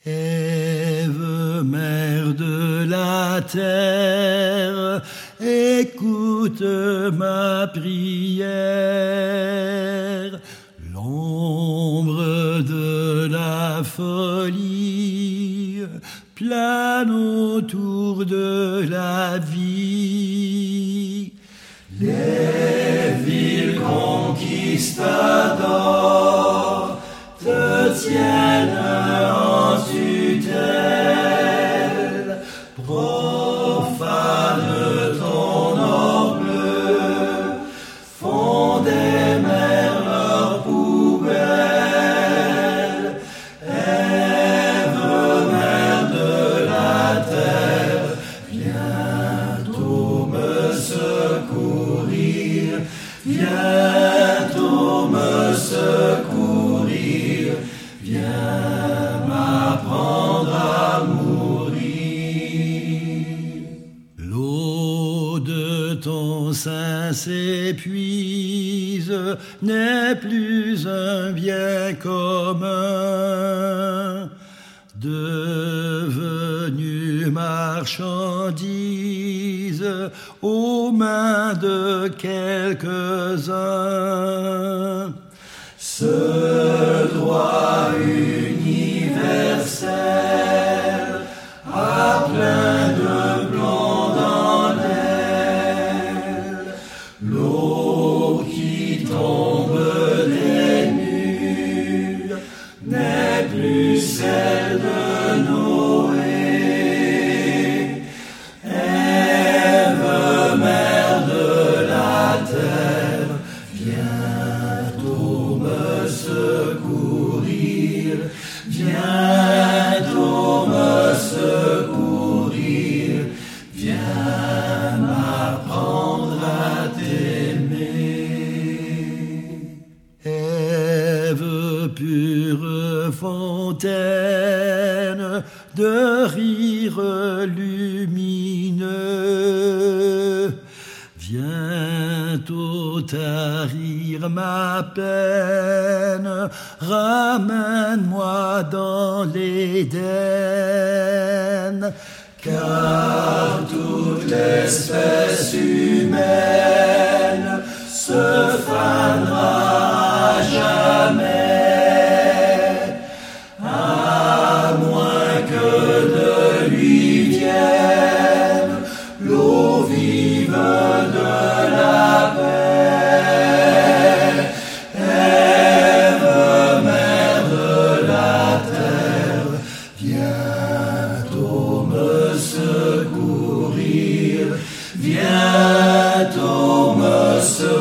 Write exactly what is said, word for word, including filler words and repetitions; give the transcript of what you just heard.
Ève, mère de la terre, écoute ma prière. L'ombre de la folie plane autour de la vie. Les villes conquistadors te tiennent en tutelle, profane ton or bleu, font des mers leurs poubelles. Ève, mère de la terre, bientôt me secourir, bientôt me secourir, viens m'apprendre à mourir. L'eau de ton sein s'épuise, n'est plus un bien commun, devenu marchandise aux mains de quelques-uns. Ce droit universel a plein de plomb dans l'aile. L'eau qui tombe des nues n'est plus celle de Noé. Ève, mère de la terre, bientôt me secourir, bientôt me secourir, viens m'apprendre à t'aimer. Ève, pure fontaine de rire lumineux, bientôt tarir ma peine, ramène-moi dans l'Éden, car toute l'espèce humaine se fanera à jamais, à moins que de lui vienne l'eau vive de la paix. Ève, mère de la terre, bientôt me secourir, bientôt me secourir.